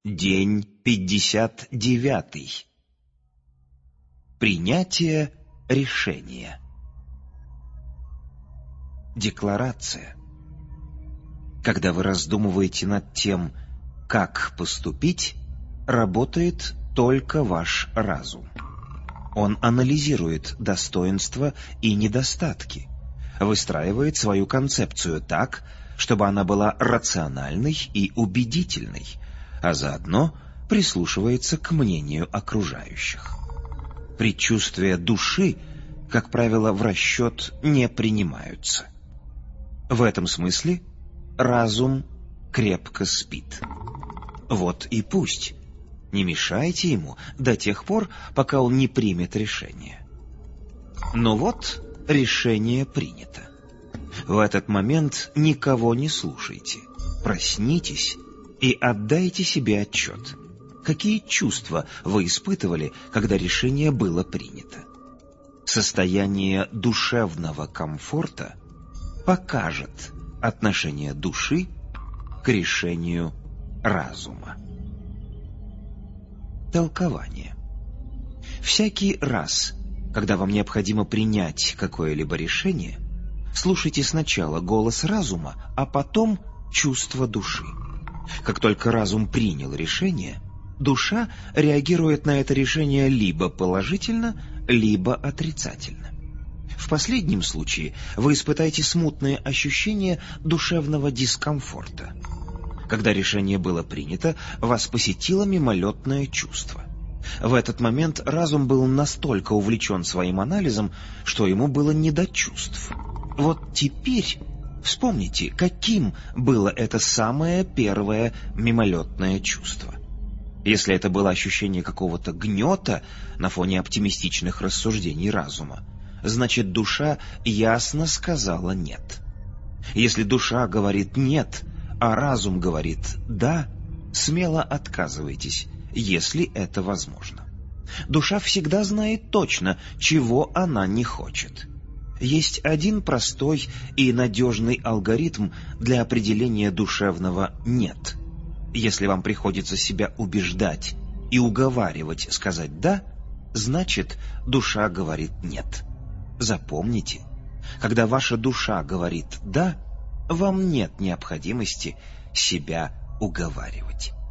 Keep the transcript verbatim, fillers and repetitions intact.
День пятьдесят девятый. Принятие решения. Декларация. Когда вы раздумываете над тем, как поступить, работает только ваш разум. Он анализирует достоинства и недостатки, выстраивает свою концепцию так, чтобы она была рациональной и убедительной, а заодно прислушивается к мнению окружающих. Предчувствия души, как правило, в расчет не принимаются. В этом смысле разум крепко спит. Вот и пусть. Не мешайте ему до тех пор, пока он не примет решение. Но вот решение принято. В этот момент никого не слушайте. Проснитесь и отдайте себе отчет, какие чувства вы испытывали, когда решение было принято. Состояние душевного комфорта покажет отношение души к решению разума. Толкование. Всякий раз, когда вам необходимо принять какое-либо решение, слушайте сначала голос разума, а потом чувство души. Как только разум принял решение, душа реагирует на это решение либо положительно, либо отрицательно. В последнем случае вы испытаете смутные ощущения душевного дискомфорта. Когда решение было принято, вас посетило мимолетное чувство. В этот момент разум был настолько увлечен своим анализом, что ему было не до чувств. Вот теперь вспомните, каким было это самое первое мимолетное чувство. Если это было ощущение какого-то гнета на фоне оптимистичных рассуждений разума, значит, душа ясно сказала «нет». Если душа говорит «нет», а разум говорит «да», смело отказывайтесь, если это возможно. Душа всегда знает точно, чего она не хочет. Есть один простой и надежный алгоритм для определения душевного «нет». Если вам приходится себя убеждать и уговаривать сказать «да», значит, душа говорит «нет». Запомните, когда ваша душа говорит «да», вам нет необходимости себя уговаривать.